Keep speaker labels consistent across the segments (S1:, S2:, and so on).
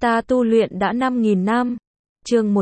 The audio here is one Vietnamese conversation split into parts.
S1: Ta tu luyện đã 5.000 năm. Chương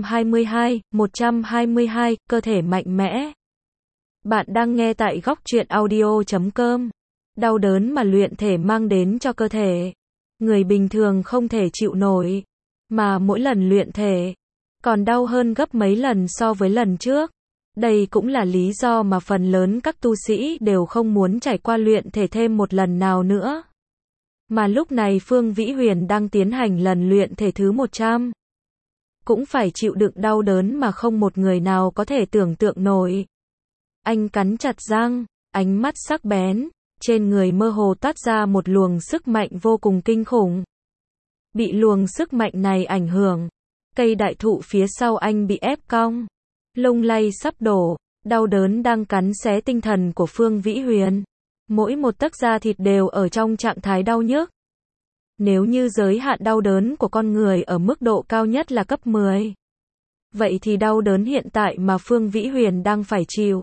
S1: 122, cơ thể mạnh mẽ. Bạn đang nghe tại góc truyện audio.com. Đau đớn mà luyện thể mang đến cho cơ thể, người bình thường không thể chịu nổi, mà mỗi lần luyện thể còn đau hơn gấp mấy lần so với lần trước. Đây cũng là lý do mà phần lớn các tu sĩ đều không muốn trải qua luyện thể thêm một lần nào nữa. Mà lúc này Phương Vĩ Huyền đang tiến hành lần luyện thể thứ 100. Cũng phải chịu đựng đau đớn mà không một người nào có thể tưởng tượng nổi. Anh cắn chặt răng, ánh mắt sắc bén, trên người mơ hồ toát ra một luồng sức mạnh vô cùng kinh khủng. Bị luồng sức mạnh này ảnh hưởng, cây đại thụ phía sau anh bị ép cong, lung lay sắp đổ, đau đớn đang cắn xé tinh thần của Phương Vĩ Huyền. Mỗi một tấc da thịt đều ở trong trạng thái đau nhức. Nếu như giới hạn đau đớn của con người ở mức độ cao nhất là cấp 10, vậy thì đau đớn hiện tại mà Phương Vĩ Huyền đang phải chịu,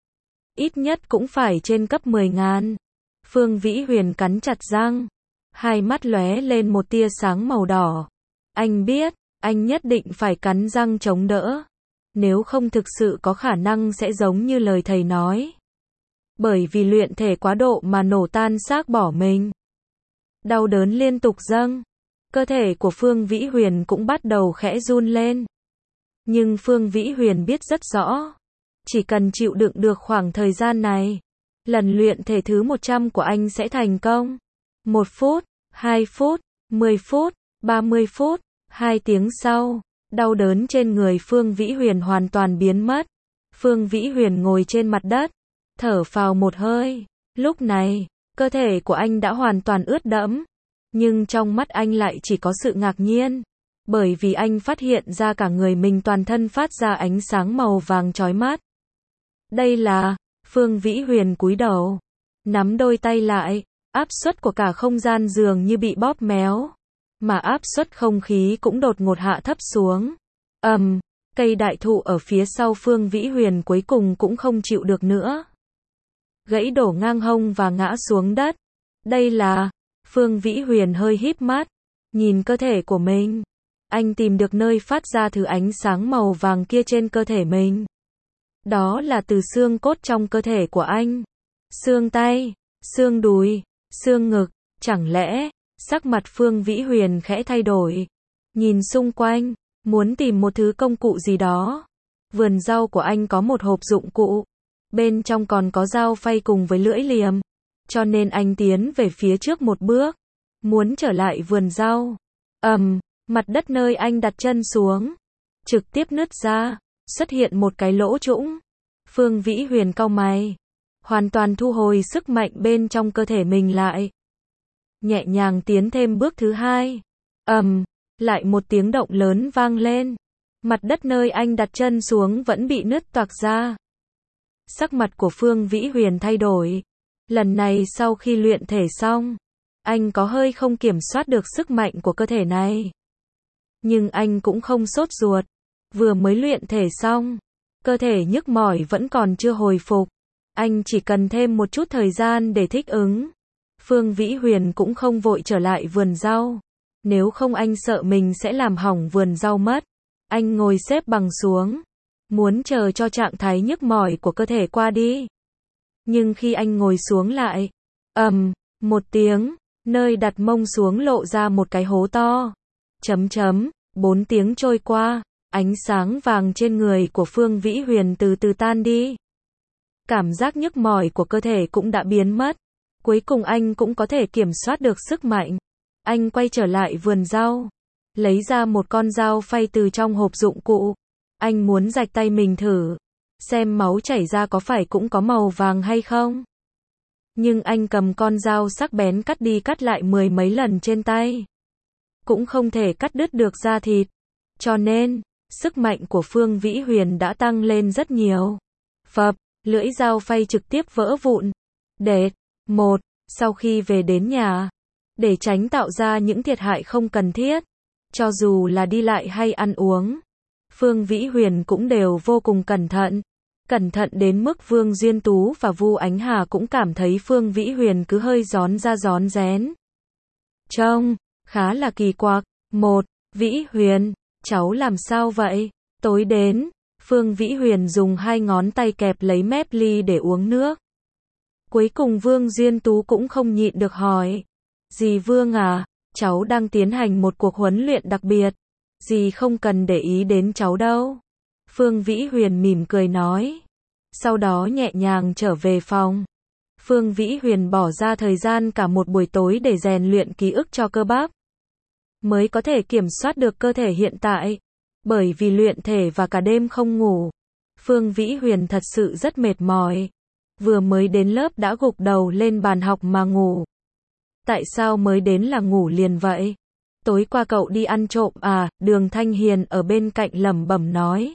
S1: ít nhất cũng phải trên cấp 10.000. Phương Vĩ Huyền cắn chặt răng, hai mắt lóe lên một tia sáng màu đỏ. Anh biết, anh nhất định phải cắn răng chống đỡ, nếu không thực sự có khả năng sẽ giống như lời thầy nói. Bởi vì luyện thể quá độ mà nổ tan xác bỏ mình. Đau đớn liên tục dâng, cơ thể của Phương Vĩ Huyền cũng bắt đầu khẽ run lên. Nhưng Phương Vĩ Huyền biết rất rõ, chỉ cần chịu đựng được khoảng thời gian này, lần luyện thể thứ 100 của anh sẽ thành công. 1 phút, 2 phút, 10 phút, 30 phút, 2 tiếng sau, đau đớn trên người Phương Vĩ Huyền hoàn toàn biến mất. Phương Vĩ Huyền ngồi trên mặt đất, thở phào một hơi. Lúc này, cơ thể của anh đã hoàn toàn ướt đẫm, nhưng trong mắt anh lại chỉ có sự ngạc nhiên, bởi vì anh phát hiện ra cả người mình toàn thân phát ra ánh sáng màu vàng chói mắt. Đây là... Phương Vĩ Huyền cúi đầu, nắm đôi tay lại, áp suất của cả không gian dường như bị bóp méo, mà áp suất không khí cũng đột ngột hạ thấp xuống. Cây đại thụ ở phía sau Phương Vĩ Huyền cuối cùng cũng không chịu được nữa, gãy đổ ngang hông và ngã xuống đất. Đây là... Phương Vĩ Huyền hơi híp mắt, nhìn cơ thể của mình. Anh tìm được nơi phát ra thứ ánh sáng màu vàng kia trên cơ thể mình. Đó là từ xương cốt trong cơ thể của anh. Xương tay, xương đùi, xương ngực. Chẳng lẽ, sắc mặt Phương Vĩ Huyền khẽ thay đổi. Nhìn xung quanh, muốn tìm một thứ công cụ gì đó. Vườn rau của anh có một hộp dụng cụ. Bên trong còn có dao phay cùng với lưỡi liềm. Cho nên anh tiến về phía trước một bước, muốn trở lại vườn rau. Mặt đất nơi anh đặt chân xuống, trực tiếp nứt ra, xuất hiện một cái lỗ trũng. Phương Vĩ Huyền cau mày, hoàn toàn thu hồi sức mạnh bên trong cơ thể mình lại. Nhẹ nhàng tiến thêm bước thứ 2. Lại một tiếng động lớn vang lên. Mặt đất nơi anh đặt chân xuống vẫn bị nứt toạc ra. Sắc mặt của Phương Vĩ Huyền thay đổi. Lần này sau khi luyện thể xong, anh có hơi không kiểm soát được sức mạnh của cơ thể này. Nhưng anh cũng không sốt ruột. Vừa mới luyện thể xong, cơ thể nhức mỏi vẫn còn chưa hồi phục. Anh chỉ cần thêm một chút thời gian để thích ứng. Phương Vĩ Huyền cũng không vội trở lại vườn rau. Nếu không anh sợ mình sẽ làm hỏng vườn rau mất. Anh ngồi xếp bằng xuống, muốn chờ cho trạng thái nhức mỏi của cơ thể qua đi. Nhưng khi anh ngồi xuống lại, một tiếng, nơi đặt mông xuống lộ ra một cái hố to. 4 tiếng trôi qua, ánh sáng vàng trên người của Phương Vĩ Huyền từ từ tan đi. Cảm giác nhức mỏi của cơ thể cũng đã biến mất. Cuối cùng anh cũng có thể kiểm soát được sức mạnh. Anh quay trở lại vườn rau, lấy ra một con dao phay từ trong hộp dụng cụ. Anh muốn rạch tay mình thử, xem máu chảy ra có phải cũng có màu vàng hay không. Nhưng anh cầm con dao sắc bén cắt đi cắt lại 10 mấy lần trên tay, cũng không thể cắt đứt được da thịt. Cho nên, sức mạnh của Phương Vĩ Huyền đã tăng lên rất nhiều. Phập, lưỡi dao phay trực tiếp vỡ vụn. Sau khi về đến nhà, để tránh tạo ra những thiệt hại không cần thiết, cho dù là đi lại hay ăn uống, Phương Vĩ Huyền cũng đều vô cùng cẩn thận. Cẩn thận đến mức Vương Duyên Tú và Vu Ánh Hà cũng cảm thấy Phương Vĩ Huyền cứ hơi rón ra rón rén. Trông khá là kỳ quặc, 1. Vĩ Huyền, cháu làm sao vậy? Tối đến, Phương Vĩ Huyền dùng 2 ngón tay kẹp lấy mép ly để uống nước. Cuối cùng Vương Duyên Tú cũng không nhịn được hỏi. Dì Vương à, cháu đang tiến hành một cuộc huấn luyện đặc biệt. Dì không cần để ý đến cháu đâu. Phương Vĩ Huyền mỉm cười nói. Sau đó nhẹ nhàng trở về phòng. Phương Vĩ Huyền bỏ ra thời gian cả một buổi tối để rèn luyện ký ức cho cơ bắp. Mới có thể kiểm soát được cơ thể hiện tại. Bởi vì luyện thể và cả đêm không ngủ. Phương Vĩ Huyền thật sự rất mệt mỏi. Vừa mới đến lớp đã gục đầu lên bàn học mà ngủ. Tại sao mới đến là ngủ liền vậy? Tối qua cậu đi ăn trộm à? Đường Thanh Hiền ở bên cạnh lẩm bẩm nói.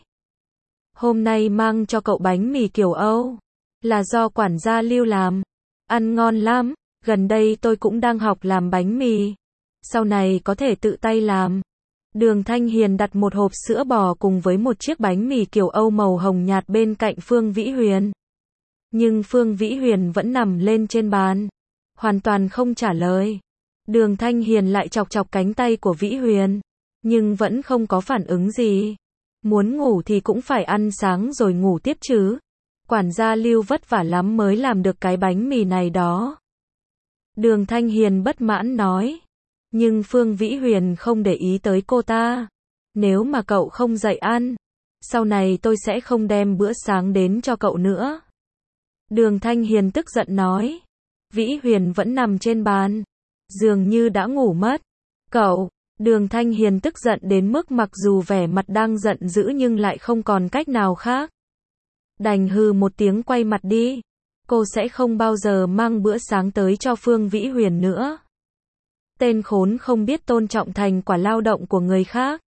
S1: Hôm nay mang cho cậu bánh mì kiểu Âu. Là do quản gia Lưu làm. Ăn ngon lắm. Gần đây tôi cũng đang học làm bánh mì. Sau này có thể tự tay làm. Đường Thanh Hiền đặt một hộp sữa bò cùng với một chiếc bánh mì kiểu Âu màu hồng nhạt bên cạnh Phương Vĩ Huyền. Nhưng Phương Vĩ Huyền vẫn nằm lên trên bàn. Hoàn toàn không trả lời. Đường Thanh Hiền lại chọc chọc cánh tay của Vĩ Huyền. Nhưng vẫn không có phản ứng gì. Muốn ngủ thì cũng phải ăn sáng rồi ngủ tiếp chứ. Quản gia Lưu vất vả lắm mới làm được cái bánh mì này đó. Đường Thanh Hiền bất mãn nói. Nhưng Phương Vĩ Huyền không để ý tới cô ta. Nếu mà cậu không dậy ăn, sau này tôi sẽ không đem bữa sáng đến cho cậu nữa. Đường Thanh Hiền tức giận nói. Vĩ Huyền vẫn nằm trên bàn. Dường như đã ngủ mất. Cậu, Đường Thanh Hiền tức giận đến mức mặc dù vẻ mặt đang giận dữ nhưng lại không còn cách nào khác. Đành hừ một tiếng quay mặt đi. Cô sẽ không bao giờ mang bữa sáng tới cho Phương Vĩ Huyền nữa. Tên khốn không biết tôn trọng thành quả lao động của người khác.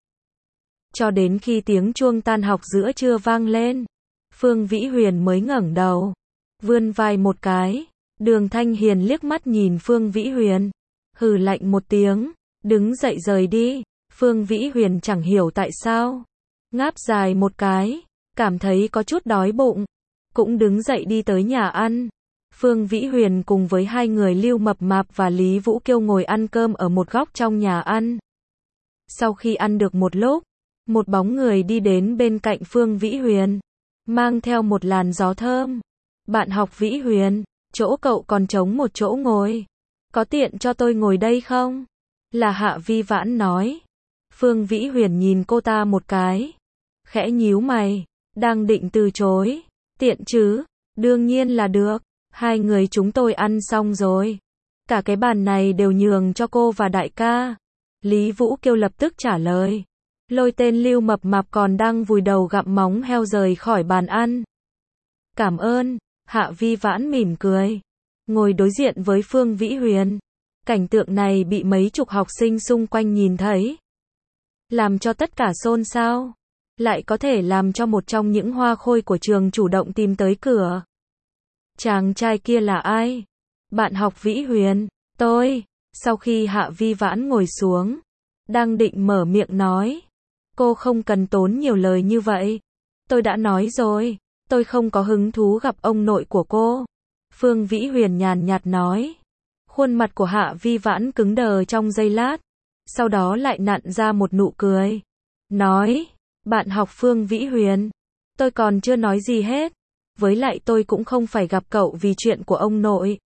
S1: Cho đến khi tiếng chuông tan học giữa trưa vang lên, Phương Vĩ Huyền mới ngẩng đầu, vươn vai một cái. Đường Thanh Hiền liếc mắt nhìn Phương Vĩ Huyền, hừ lạnh một tiếng, đứng dậy rời đi. Phương Vĩ Huyền chẳng hiểu tại sao, ngáp dài một cái, cảm thấy có chút đói bụng, cũng đứng dậy đi tới nhà ăn. Phương Vĩ Huyền cùng với 2 người Lưu Mập Mạp và Lý Vũ Kiêu ngồi ăn cơm ở một góc trong nhà ăn. Sau khi ăn được một lúc, một bóng người đi đến bên cạnh Phương Vĩ Huyền, mang theo một làn gió thơm. Bạn học Vĩ Huyền, chỗ cậu còn trống một chỗ ngồi. Có tiện cho tôi ngồi đây không? Là Hạ Vi Vãn nói. Phương Vĩ Huyền nhìn cô ta một cái, khẽ nhíu mày, đang định từ chối. Tiện chứ? Đương nhiên là được. 2 người chúng tôi ăn xong rồi. Cả cái bàn này đều nhường cho cô và đại ca. Lý Vũ Kiêu lập tức trả lời. Lôi tên Lưu Mập Mạp còn đang vùi đầu gặm móng heo rời khỏi bàn ăn. Cảm ơn. Hạ Vi Vãn mỉm cười, ngồi đối diện với Phương Vĩ Huyền. Cảnh tượng này bị mấy chục học sinh xung quanh nhìn thấy, làm cho tất cả xôn xao. Lại có thể làm cho một trong những hoa khôi của trường chủ động tìm tới cửa. Chàng trai kia là ai? Bạn học Vĩ Huyền. Tôi. Sau khi Hạ Vi Vãn ngồi xuống, đang định mở miệng nói. Cô không cần tốn nhiều lời như vậy. Tôi đã nói rồi, tôi không có hứng thú gặp ông nội của cô. Phương Vĩ Huyền nhàn nhạt nói. Khuôn mặt của Hạ Vi Vãn cứng đờ trong giây lát, sau đó lại nặn ra một nụ cười. Nói, bạn học Phương Vĩ Huyền, tôi còn chưa nói gì hết. Với lại tôi cũng không phải gặp cậu vì chuyện của ông nội.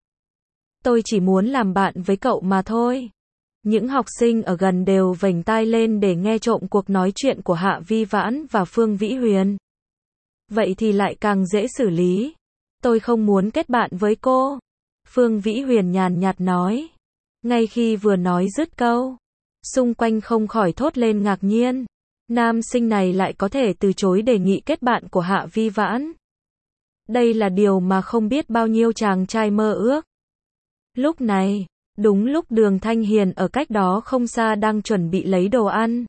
S1: Tôi chỉ muốn làm bạn với cậu mà thôi. Những học sinh ở gần đều vểnh tai lên để nghe trộm cuộc nói chuyện của Hạ Vi Vãn và Phương Vĩ Huyền. Vậy thì lại càng dễ xử lý. Tôi không muốn kết bạn với cô. Phương Vĩ Huyền nhàn nhạt nói. Ngay khi vừa nói dứt câu, xung quanh không khỏi thốt lên ngạc nhiên. Nam sinh này lại có thể từ chối đề nghị kết bạn của Hạ Vi Vãn. Đây là điều mà không biết bao nhiêu chàng trai mơ ước. Lúc này, đúng lúc Đường Thanh Hiền ở cách đó không xa đang chuẩn bị lấy đồ ăn.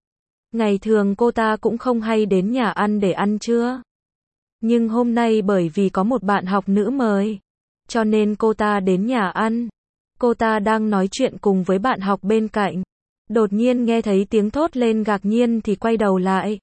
S1: Ngày thường cô ta cũng không hay đến nhà ăn để ăn trưa. Nhưng hôm nay bởi vì có một bạn học nữ mời, cho nên cô ta đến nhà ăn. Cô ta đang nói chuyện cùng với bạn học bên cạnh. Đột nhiên nghe thấy tiếng thốt lên ngạc nhiên thì quay đầu lại.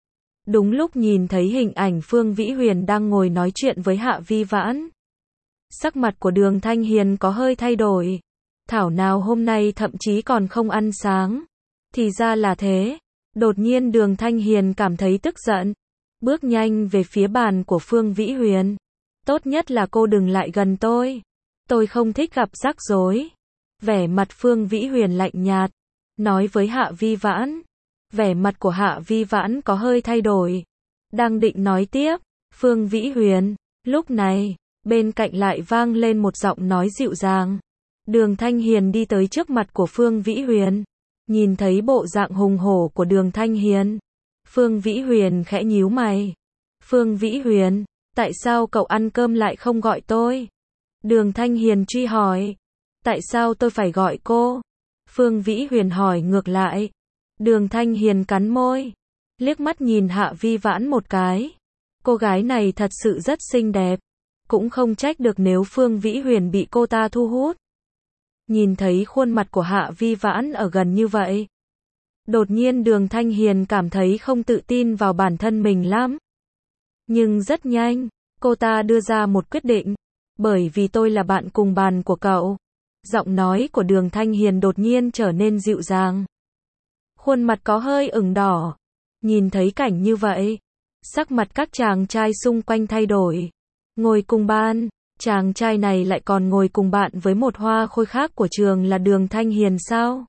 S1: Đúng lúc nhìn thấy hình ảnh Phương Vĩ Huyền đang ngồi nói chuyện với Hạ Vi Vãn. Sắc mặt của Đường Thanh Hiền có hơi thay đổi. Thảo nào hôm nay thậm chí còn không ăn sáng. Thì ra là thế. Đột nhiên Đường Thanh Hiền cảm thấy tức giận. Bước nhanh về phía bàn của Phương Vĩ Huyền. Tốt nhất là cô đừng lại gần tôi. Tôi không thích gặp rắc rối. Vẻ mặt Phương Vĩ Huyền lạnh nhạt. Nói với Hạ Vi Vãn. Vẻ mặt của Hạ Vi Vãn có hơi thay đổi. Đang định nói tiếp. Phương Vĩ Huyền. Lúc này, bên cạnh lại vang lên một giọng nói dịu dàng. Đường Thanh Hiền đi tới trước mặt của Phương Vĩ Huyền. Nhìn thấy bộ dạng hùng hổ của Đường Thanh Hiền. Phương Vĩ Huyền khẽ nhíu mày. Phương Vĩ Huyền, tại sao cậu ăn cơm lại không gọi tôi? Đường Thanh Hiền truy hỏi. Tại sao tôi phải gọi cô? Phương Vĩ Huyền hỏi ngược lại. Đường Thanh Hiền cắn môi. Liếc mắt nhìn Hạ Vi Vãn một cái. Cô gái này thật sự rất xinh đẹp. Cũng không trách được nếu Phương Vĩ Huyền bị cô ta thu hút. Nhìn thấy khuôn mặt của Hạ Vi Vãn ở gần như vậy. Đột nhiên Đường Thanh Hiền cảm thấy không tự tin vào bản thân mình lắm. Nhưng rất nhanh, cô ta đưa ra một quyết định. Bởi vì tôi là bạn cùng bàn của cậu. Giọng nói của Đường Thanh Hiền đột nhiên trở nên dịu dàng. Khuôn mặt có hơi ửng đỏ. Nhìn thấy cảnh như vậy, sắc mặt các chàng trai xung quanh thay đổi. Ngồi cùng bàn, chàng trai này lại còn ngồi cùng bạn với một hoa khôi khác của trường là Đường Thanh Hiền sao?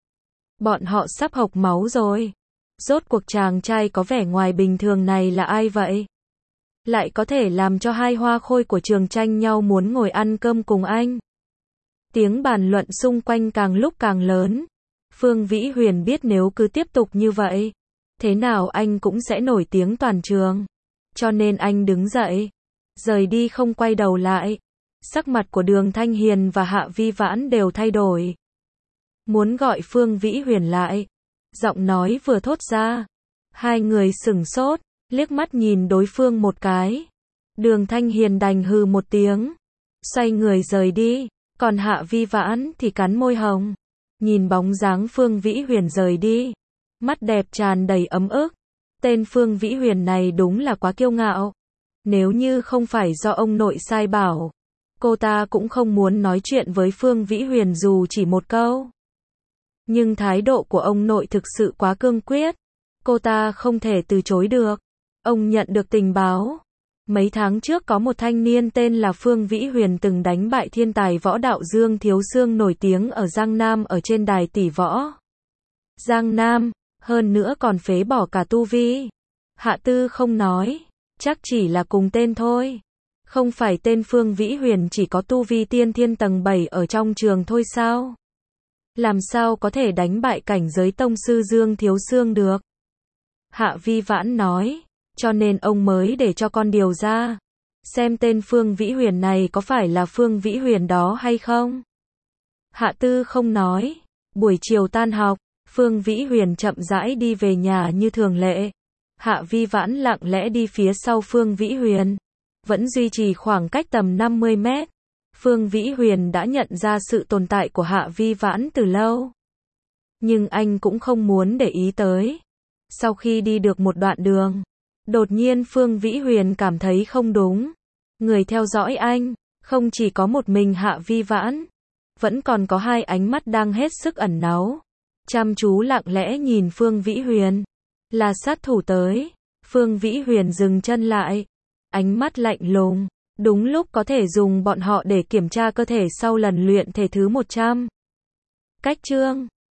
S1: Bọn họ sắp hộc máu rồi. Rốt cuộc chàng trai có vẻ ngoài bình thường này là ai vậy? Lại có thể làm cho hai hoa khôi của trường tranh nhau muốn ngồi ăn cơm cùng anh. Tiếng bàn luận xung quanh càng lúc càng lớn. Phương Vĩ Huyền biết nếu cứ tiếp tục như vậy, thế nào anh cũng sẽ nổi tiếng toàn trường. Cho nên anh đứng dậy, rời đi không quay đầu lại. Sắc mặt của Đường Thanh Hiền và Hạ Vi Vãn đều thay đổi. Muốn gọi Phương Vĩ Huyền lại. Giọng nói vừa thốt ra. Hai người sửng sốt, liếc mắt nhìn đối phương một cái. Đường Thanh Hiền đành hừ một tiếng. Xoay người rời đi. Còn Hạ Vi Vãn thì cắn môi hồng. Nhìn bóng dáng Phương Vĩ Huyền rời đi. Mắt đẹp tràn đầy ấm ức. Tên Phương Vĩ Huyền này đúng là quá kiêu ngạo. Nếu như không phải do ông nội sai bảo, cô ta cũng không muốn nói chuyện với Phương Vĩ Huyền dù chỉ một câu. Nhưng thái độ của ông nội thực sự quá cương quyết. Cô ta không thể từ chối được. Ông nhận được tình báo. Mấy tháng trước có một thanh niên tên là Phương Vĩ Huyền từng đánh bại thiên tài võ đạo Dương Thiếu Xương nổi tiếng ở Giang Nam ở trên đài tỷ võ. Giang Nam, hơn nữa còn phế bỏ cả tu vi. Hạ Tư không nói, chắc chỉ là cùng tên thôi. Không phải tên Phương Vĩ Huyền chỉ có tu vi tiên thiên tầng 7 ở trong trường thôi sao? Làm sao có thể đánh bại cảnh giới tông sư Dương Thiếu Xương được? Hạ Vi Vãn nói, cho nên ông mới để cho con điều ra. Xem tên Phương Vĩ Huyền này có phải là Phương Vĩ Huyền đó hay không? Hạ Tư không nói. Buổi chiều tan học, Phương Vĩ Huyền chậm rãi đi về nhà như thường lệ. Hạ Vi Vãn lặng lẽ đi phía sau Phương Vĩ Huyền. Vẫn duy trì khoảng cách tầm 50 mét. Phương Vĩ Huyền đã nhận ra sự tồn tại của Hạ Vi Vãn từ lâu. Nhưng anh cũng không muốn để ý tới. Sau khi đi được một đoạn đường, đột nhiên Phương Vĩ Huyền cảm thấy không đúng. Người theo dõi anh, không chỉ có một mình Hạ Vi Vãn, vẫn còn có hai ánh mắt đang hết sức ẩn náu. Chăm chú lặng lẽ nhìn Phương Vĩ Huyền. Là sát thủ tới. Phương Vĩ Huyền dừng chân lại. Ánh mắt lạnh lùng. Đúng lúc có thể dùng bọn họ để kiểm tra cơ thể sau lần luyện thể thứ 100. Cách chương